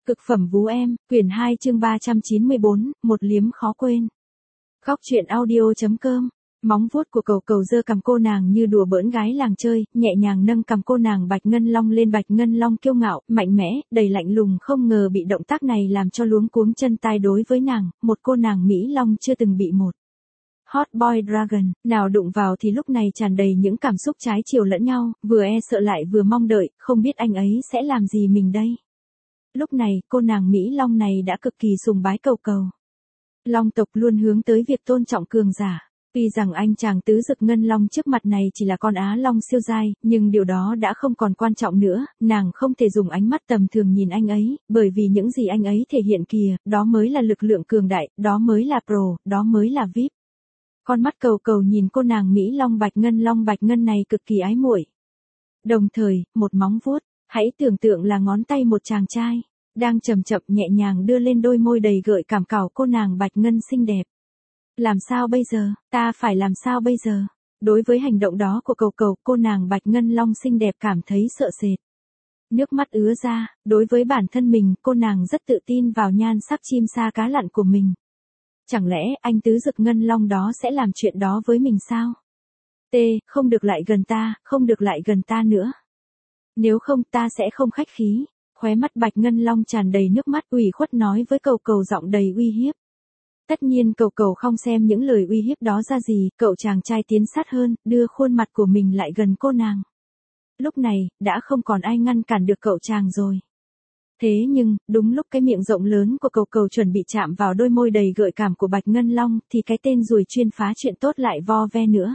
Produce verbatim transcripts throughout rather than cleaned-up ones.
Cực phẩm vú em, quyển hai chương ba trăm chín mươi bốn, một liếm khó quên. Góc truyện audio.com. Móng vuốt của cầu cầu giơ cằm cô nàng như đùa bỡn gái làng chơi, nhẹ nhàng nâng cằm cô nàng Bạch Ngân Long lên. Bạch Ngân Long kiêu ngạo, mạnh mẽ, đầy lạnh lùng, không ngờ bị động tác này làm cho luống cuống chân tay. Đối với nàng, một cô nàng Mỹ Long chưa từng bị một Hot Boy Dragon nào đụng vào thì lúc này tràn đầy những cảm xúc trái chiều lẫn nhau, vừa e sợ lại vừa mong đợi, không biết anh ấy sẽ làm gì mình đây. Lúc này, cô nàng Mỹ Long này đã cực kỳ sùng bái cầu cầu. Long tộc luôn hướng tới việc tôn trọng cường giả. Tuy rằng anh chàng tứ dực ngân long trước mặt này chỉ là con Á Long siêu giai, nhưng điều đó đã không còn quan trọng nữa, nàng không thể dùng ánh mắt tầm thường nhìn anh ấy, bởi vì những gì anh ấy thể hiện kìa, đó mới là lực lượng cường đại, đó mới là pro, đó mới là vi ai pi. Con mắt cầu cầu nhìn cô nàng Mỹ Long Bạch Ngân Long Bạch Ngân này cực kỳ ái muội. Đồng thời, một móng vuốt, hãy tưởng tượng là ngón tay một chàng trai, đang chậm chậm nhẹ nhàng đưa lên đôi môi đầy gợi cảm cào cô nàng Bạch Ngân xinh đẹp. Làm sao bây giờ, ta phải làm sao bây giờ? Đối với hành động đó của cầu cầu, cô nàng Bạch Ngân Long xinh đẹp cảm thấy sợ sệt. Nước mắt ứa ra, đối với bản thân mình, cô nàng rất tự tin vào nhan sắc chim sa cá lặn của mình. Chẳng lẽ anh tứ dực ngân long đó sẽ làm chuyện đó với mình sao? T, không được lại gần ta, không được lại gần ta nữa. Nếu không ta sẽ không khách khí. Khóe mắt Bạch Ngân Long tràn đầy nước mắt ủy khuất nói với cầu cầu giọng đầy uy hiếp. Tất nhiên cầu cầu không xem những lời uy hiếp đó ra gì, cậu chàng trai tiến sát hơn, đưa khuôn mặt của mình lại gần cô nàng. Lúc này, đã không còn ai ngăn cản được cậu chàng rồi. Thế nhưng, đúng lúc cái miệng rộng lớn của cầu cầu chuẩn bị chạm vào đôi môi đầy gợi cảm của Bạch Ngân Long, thì cái tên ruồi chuyên phá chuyện tốt lại vo ve nữa.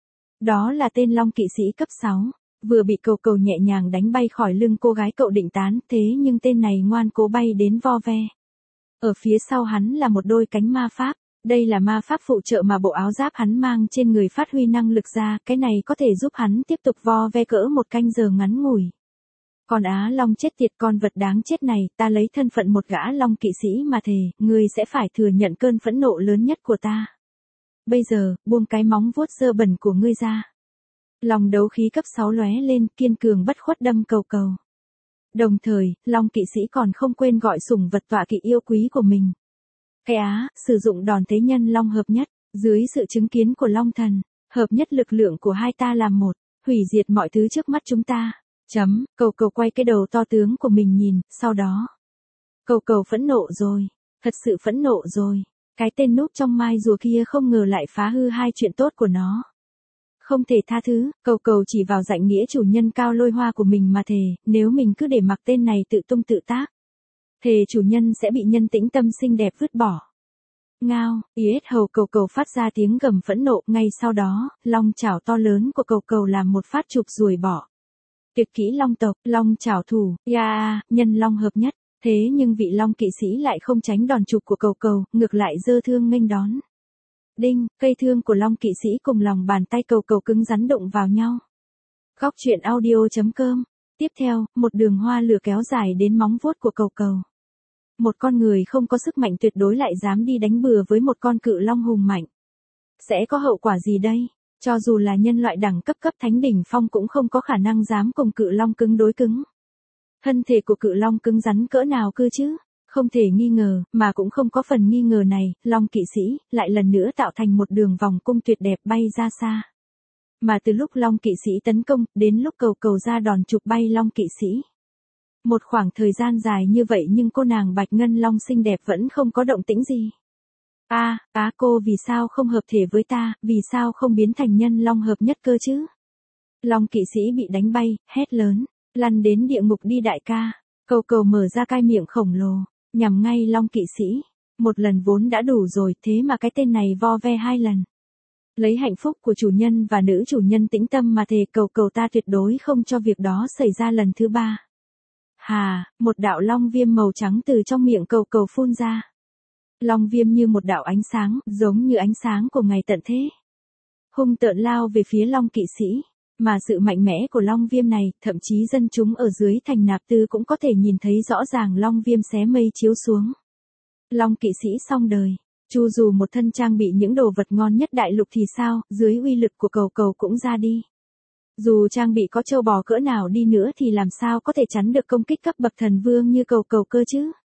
Đó là tên Long kỵ sĩ cấp sáu. Vừa bị cầu cầu nhẹ nhàng đánh bay khỏi lưng cô gái cậu định tán, thế nhưng tên này ngoan cố bay đến vo ve. Ở phía sau hắn là một đôi cánh ma pháp, đây là ma pháp phụ trợ mà bộ áo giáp hắn mang trên người phát huy năng lực ra, cái này có thể giúp hắn tiếp tục vo ve cỡ một canh giờ ngắn ngủi. Con Á Long chết tiệt, con vật đáng chết này, ta lấy thân phận một gã Long kỵ sĩ mà thề, ngươi sẽ phải thừa nhận cơn phẫn nộ lớn nhất của ta. Bây giờ, buông cái móng vuốt dơ bẩn của ngươi ra. Lòng đấu khí cấp sáu lóe lên, kiên cường bất khuất đâm cầu cầu. Đồng thời, Long kỵ sĩ còn không quên gọi sủng vật tọa kỵ yêu quý của mình. Cái Á, sử dụng đòn thế nhân Long hợp nhất, dưới sự chứng kiến của Long thần, hợp nhất lực lượng của hai ta làm một, hủy diệt mọi thứ trước mắt chúng ta. Chấm, cầu cầu quay cái đầu to tướng của mình nhìn, sau đó. Cầu cầu phẫn nộ rồi, thật sự phẫn nộ rồi. Cái tên núp trong mai rùa kia không ngờ lại phá hư hai chuyện tốt của nó. Không thể tha thứ, cầu cầu chỉ vào danh nghĩa chủ nhân cao lôi hoa của mình mà thề, nếu mình cứ để mặc tên này tự tung tự tác. Thề chủ nhân sẽ bị nhân tĩnh tâm xinh đẹp vứt bỏ. Ngao, yết hầu cầu cầu phát ra tiếng gầm phẫn nộ, ngay sau đó, long chảo to lớn của cầu cầu làm một phát chụp ruồi bỏ. Tuyệt kỹ long tộc, long chảo thủ, ya, nhân long hợp nhất, thế nhưng vị long kỵ sĩ lại không tránh đòn chụp của cầu cầu, ngược lại giơ thương nghênh đón. Đinh, cây thương của Long kỵ sĩ cùng lòng bàn tay cầu cầu cứng rắn đụng vào nhau. Góc truyện audio.com. Tiếp theo, một đường hoa lửa kéo dài đến móng vuốt của cầu cầu. Một con người không có sức mạnh tuyệt đối lại dám đi đánh bừa với một con cự long hùng mạnh. Sẽ có hậu quả gì đây? Cho dù là nhân loại đẳng cấp cấp thánh đỉnh phong cũng không có khả năng dám cùng cự long cứng đối cứng. Thân thể của cự long cứng rắn cỡ nào cơ chứ? Không thể nghi ngờ, mà cũng không có phần nghi ngờ này, Long kỵ sĩ, lại lần nữa tạo thành một đường vòng cung tuyệt đẹp bay ra xa. Mà từ lúc Long kỵ sĩ tấn công, đến lúc cầu cầu ra đòn chụp bay Long kỵ sĩ. Một khoảng thời gian dài như vậy nhưng cô nàng Bạch Ngân Long xinh đẹp vẫn không có động tĩnh gì. A, à, á cô vì sao không hợp thể với ta, vì sao không biến thành nhân Long hợp nhất cơ chứ? Long kỵ sĩ bị đánh bay, hét lớn, lăn đến địa ngục đi đại ca. Cầu cầu mở ra cái miệng khổng lồ, nhằm ngay Long kỵ sĩ. Một lần vốn đã đủ rồi, thế mà cái tên này vo ve hai lần. Lấy hạnh phúc của chủ nhân và nữ chủ nhân tĩnh tâm mà thề cầu cầu ta tuyệt đối không cho việc đó xảy ra lần thứ ba. Hà, một đạo long viêm màu trắng từ trong miệng cầu cầu phun ra. Long viêm như một đạo ánh sáng, giống như ánh sáng của ngày tận thế. Hung tợn lao về phía Long kỵ sĩ. Mà sự mạnh mẽ của long viêm này, thậm chí dân chúng ở dưới thành Nạp Tư cũng có thể nhìn thấy rõ ràng long viêm xé mây chiếu xuống. Long kỵ sĩ xong đời. Chu dù một thân trang bị những đồ vật ngon nhất đại lục thì sao, dưới uy lực của cầu cầu cũng ra đi. Dù trang bị có trâu bò cỡ nào đi nữa thì làm sao có thể chắn được công kích cấp bậc thần vương như cầu cầu cơ chứ.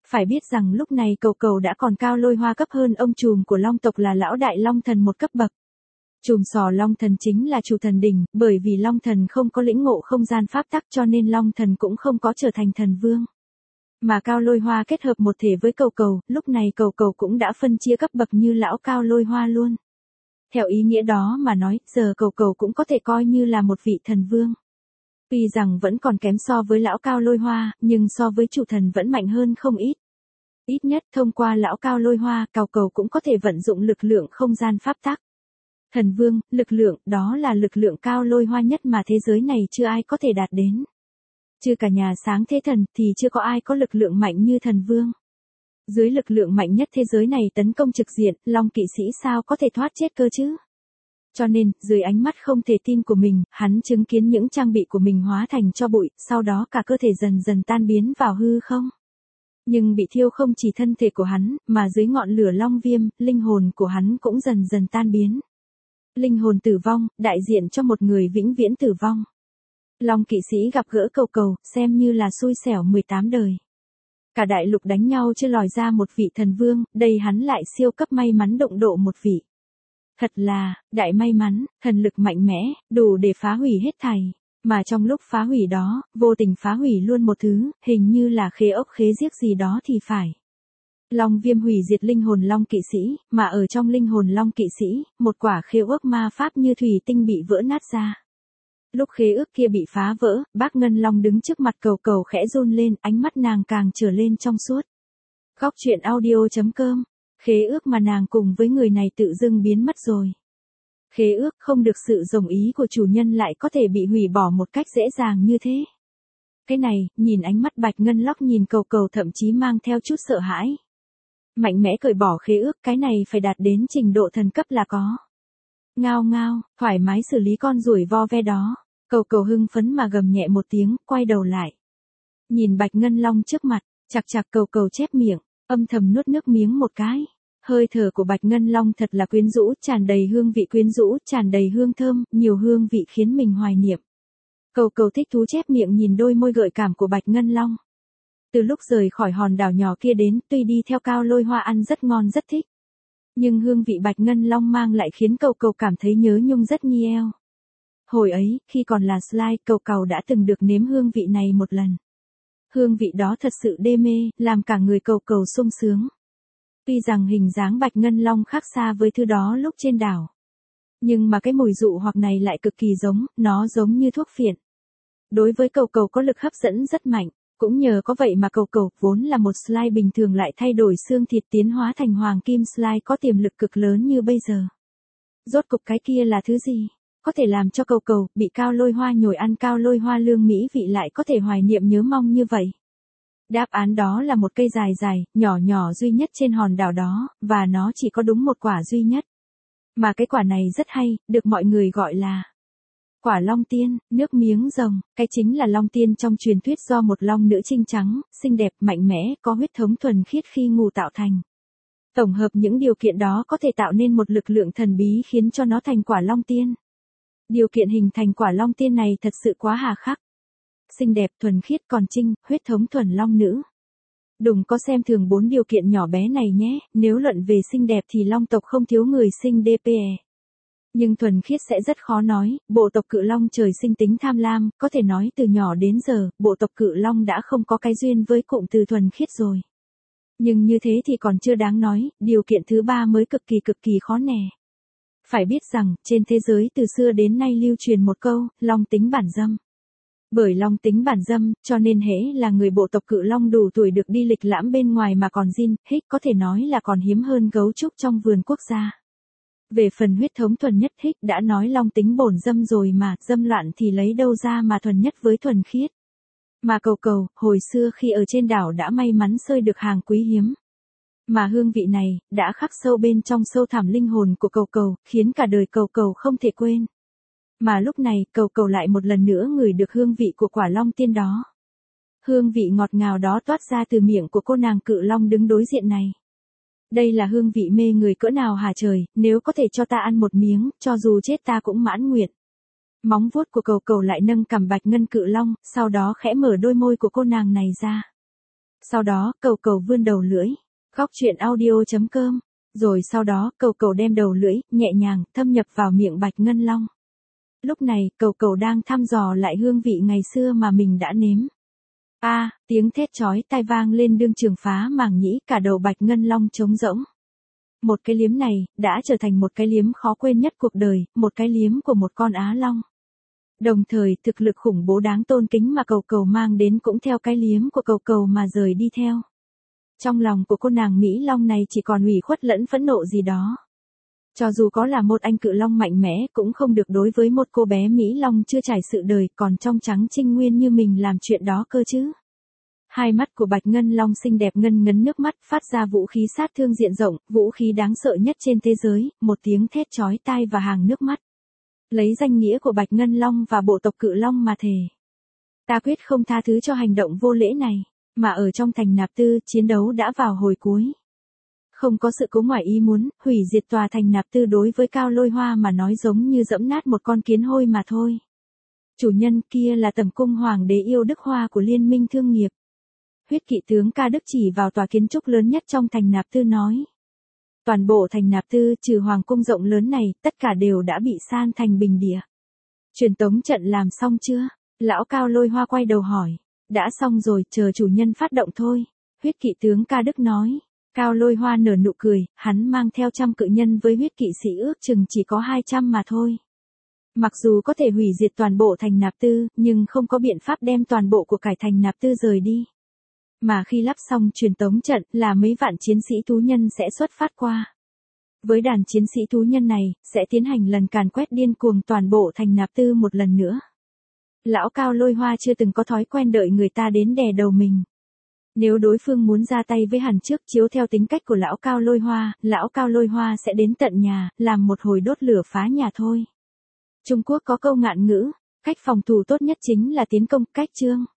Phải biết rằng lúc này cầu cầu đã còn cao lôi hoa cấp hơn ông trùm của long tộc là lão đại long thần một cấp bậc. Trùm sò long thần chính là chủ thần đỉnh, bởi vì long thần không có lĩnh ngộ không gian pháp tắc cho nên long thần cũng không có trở thành thần vương. Mà cao lôi hoa kết hợp một thể với cầu cầu, lúc này cầu cầu cũng đã phân chia cấp bậc như lão cao lôi hoa luôn. Theo ý nghĩa đó mà nói, giờ cầu cầu cũng có thể coi như là một vị thần vương. Tuy rằng vẫn còn kém so với lão cao lôi hoa, nhưng so với chủ thần vẫn mạnh hơn không ít. Ít nhất thông qua lão cao lôi hoa, cầu cầu cũng có thể vận dụng lực lượng không gian pháp tắc. Thần vương, lực lượng, đó là lực lượng cao lôi hoa nhất mà thế giới này chưa ai có thể đạt đến. Chưa cả nhà sáng thế thần thì chưa có ai có lực lượng mạnh như thần vương. Dưới lực lượng mạnh nhất thế giới này tấn công trực diện, Long kỵ sĩ sao có thể thoát chết cơ chứ? Cho nên, dưới ánh mắt không thể tin của mình, hắn chứng kiến những trang bị của mình hóa thành tro bụi, sau đó cả cơ thể dần dần tan biến vào hư không. Nhưng bị thiêu không chỉ thân thể của hắn, mà dưới ngọn lửa long viêm, linh hồn của hắn cũng dần dần tan biến. Linh hồn tử vong, đại diện cho một người vĩnh viễn tử vong. Long kỵ sĩ gặp gỡ cầu cầu, xem như là xui xẻo mười tám đời. Cả đại lục đánh nhau chưa lòi ra một vị thần vương, đây hắn lại siêu cấp may mắn đụng độ một vị. Thật là, đại may mắn, thần lực mạnh mẽ, đủ để phá hủy hết thảy. Mà trong lúc phá hủy đó, vô tình phá hủy luôn một thứ, hình như là khế ốc khế giết gì đó thì phải. Long viêm hủy diệt linh hồn long kỵ sĩ, mà ở trong linh hồn long kỵ sĩ, một quả khế ước ma pháp như thủy tinh bị vỡ nát ra. Lúc khế ước kia bị phá vỡ, bác Ngân Long đứng trước mặt cầu cầu khẽ run lên, ánh mắt nàng càng trở lên trong suốt. Góc truyện audio chấm com, khế ước mà nàng cùng với người này tự dưng biến mất rồi. Khế ước không được sự đồng ý của chủ nhân lại có thể bị hủy bỏ một cách dễ dàng như thế. Cái này, nhìn ánh mắt Bạch Ngân Lóc nhìn cầu cầu thậm chí mang theo chút sợ hãi. Mạnh mẽ cởi bỏ khế ước, cái này phải đạt đến trình độ thần cấp là có. Ngao ngao, thoải mái xử lý con ruồi vo ve đó. Cầu cầu hưng phấn mà gầm nhẹ một tiếng, quay đầu lại. Nhìn Bạch Ngân Long trước mặt, chạc chạc cầu cầu chép miệng, âm thầm nuốt nước miếng một cái. Hơi thở của Bạch Ngân Long thật là quyến rũ, tràn đầy hương vị quyến rũ, tràn đầy hương thơm, nhiều hương vị khiến mình hoài niệm. Cầu cầu thích thú chép miệng nhìn đôi môi gợi cảm của Bạch Ngân Long. Từ lúc rời khỏi hòn đảo nhỏ kia đến, tuy đi theo cao lôi hoa ăn rất ngon rất thích. Nhưng hương vị Bạch Ngân Long mang lại khiến cầu cầu cảm thấy nhớ nhung rất nhiều. Hồi ấy, khi còn là slime, cầu cầu đã từng được nếm hương vị này một lần. Hương vị đó thật sự đê mê, làm cả người cầu cầu sung sướng. Tuy rằng hình dáng Bạch Ngân Long khác xa với thứ đó lúc trên đảo. Nhưng mà cái mùi dụ hoặc này lại cực kỳ giống, nó giống như thuốc phiện. Đối với cầu cầu có lực hấp dẫn rất mạnh, cũng nhờ có vậy mà cầu cầu vốn là một slime bình thường lại thay đổi xương thịt tiến hóa thành hoàng kim slime có tiềm lực cực lớn như bây giờ. Rốt cục cái kia là thứ gì? Có thể làm cho cầu cầu bị cao lôi hoa nhồi ăn cao lôi hoa lương mỹ vị lại có thể hoài niệm nhớ mong như vậy. Đáp án đó là một cây dài dài, nhỏ nhỏ duy nhất trên hòn đảo đó, và nó chỉ có đúng một quả duy nhất. Mà cái quả này rất hay, được mọi người gọi là quả long tiên, nước miếng rồng, cái chính là long tiên trong truyền thuyết do một long nữ trinh trắng, xinh đẹp, mạnh mẽ, có huyết thống thuần khiết khi ngủ tạo thành. Tổng hợp những điều kiện đó có thể tạo nên một lực lượng thần bí khiến cho nó thành quả long tiên. Điều kiện hình thành quả long tiên này thật sự quá hà khắc. Xinh đẹp, thuần khiết, còn trinh, huyết thống thuần long nữ. Đừng có xem thường bốn điều kiện nhỏ bé này nhé, nếu luận về xinh đẹp thì long tộc không thiếu người xinh đê pê e. Nhưng thuần khiết sẽ rất khó nói, bộ tộc cự long trời sinh tính tham lam, có thể nói từ nhỏ đến giờ, bộ tộc cự long đã không có cái duyên với cụm từ thuần khiết rồi. Nhưng như thế thì còn chưa đáng nói, điều kiện thứ ba mới cực kỳ cực kỳ khó nè. Phải biết rằng, trên thế giới từ xưa đến nay lưu truyền một câu, long tính bản dâm. Bởi long tính bản dâm, cho nên hễ là người bộ tộc cự long đủ tuổi được đi lịch lãm bên ngoài mà còn zin, hích có thể nói là còn hiếm hơn gấu trúc trong vườn quốc gia. Về phần huyết thống thuần nhất hích đã nói long tính bổn dâm rồi mà, dâm loạn thì lấy đâu ra mà thuần nhất với thuần khiết. Mà cầu cầu, hồi xưa khi ở trên đảo đã may mắn sơi được hàng quý hiếm. Mà hương vị này, đã khắc sâu bên trong sâu thẳm linh hồn của cầu cầu, khiến cả đời cầu cầu không thể quên. Mà lúc này, cầu cầu lại một lần nữa ngửi được hương vị của quả long tiên đó. Hương vị ngọt ngào đó toát ra từ miệng của cô nàng cự long đứng đối diện này. Đây là hương vị mê người cỡ nào hả trời, nếu có thể cho ta ăn một miếng, cho dù chết ta cũng mãn nguyện. Móng vuốt của cầu cầu lại nâng cằm Bạch Ngân cự long, sau đó khẽ mở đôi môi của cô nàng này ra. Sau đó, cầu cầu vươn đầu lưỡi. Góc chuyện audio chấm com. Rồi sau đó, cầu cầu đem đầu lưỡi, nhẹ nhàng, thâm nhập vào miệng Bạch Ngân Long. Lúc này, cầu cầu đang thăm dò lại hương vị ngày xưa mà mình đã nếm. A, à, tiếng thét chói tai vang lên đương trường phá màng nhĩ, cả đầu Bạch Ngân Long trống rỗng. Một cái liếm này, đã trở thành một cái liếm khó quên nhất cuộc đời, một cái liếm của một con Á Long. Đồng thời, thực lực khủng bố đáng tôn kính mà cầu cầu mang đến cũng theo cái liếm của cầu cầu mà rời đi theo. Trong lòng của cô nàng Mỹ Long này chỉ còn ủy khuất lẫn phẫn nộ gì đó. Cho dù có là một anh cự long mạnh mẽ cũng không được đối với một cô bé Mỹ Long chưa trải sự đời còn trong trắng trinh nguyên như mình làm chuyện đó cơ chứ. Hai mắt của Bạch Ngân Long xinh đẹp ngân ngấn nước mắt phát ra vũ khí sát thương diện rộng, vũ khí đáng sợ nhất trên thế giới, một tiếng thét chói tai và hàng nước mắt. Lấy danh nghĩa của Bạch Ngân Long và bộ tộc cự long mà thề. Ta quyết không tha thứ cho hành động vô lễ này, mà ở trong thành Nạp Tư, chiến đấu đã vào hồi cuối. Không có sự cố ngoài ý muốn, hủy diệt tòa thành Nạp Tư đối với Cao Lôi Hoa mà nói giống như dẫm nát một con kiến hôi mà thôi. Chủ nhân kia là Tầm Cung Hoàng đế yêu Đức Hoa của Liên minh Thương nghiệp. Huyết kỵ tướng Ca Đức chỉ vào tòa kiến trúc lớn nhất trong thành Nạp Tư nói. Toàn bộ thành Nạp Tư trừ hoàng cung rộng lớn này, tất cả đều đã bị san thành bình địa. Truyền tống trận làm xong chưa? Lão Cao Lôi Hoa quay đầu hỏi. Đã xong rồi, chờ chủ nhân phát động thôi. Huyết kỵ tướng Ca Đức nói. Cao Lôi Hoa nở nụ cười, hắn mang theo trăm cự nhân với huyết kỵ sĩ ước chừng chỉ có hai trăm mà thôi. Mặc dù có thể hủy diệt toàn bộ thành Nạp Tư, nhưng không có biện pháp đem toàn bộ của cải thành Nạp Tư rời đi. Mà khi lắp xong truyền tống trận là mấy vạn chiến sĩ thú nhân sẽ xuất phát qua. Với đàn chiến sĩ thú nhân này, sẽ tiến hành lần càn quét điên cuồng toàn bộ thành Nạp Tư một lần nữa. Lão Cao Lôi Hoa chưa từng có thói quen đợi người ta đến đè đầu mình. Nếu đối phương muốn ra tay với hắn trước chiếu theo tính cách của lão Cao Lôi Hoa, lão Cao Lôi Hoa sẽ đến tận nhà, làm một hồi đốt lửa phá nhà thôi. Trung Quốc có câu ngạn ngữ, cách phòng thủ tốt nhất chính là tiến công, cách chương.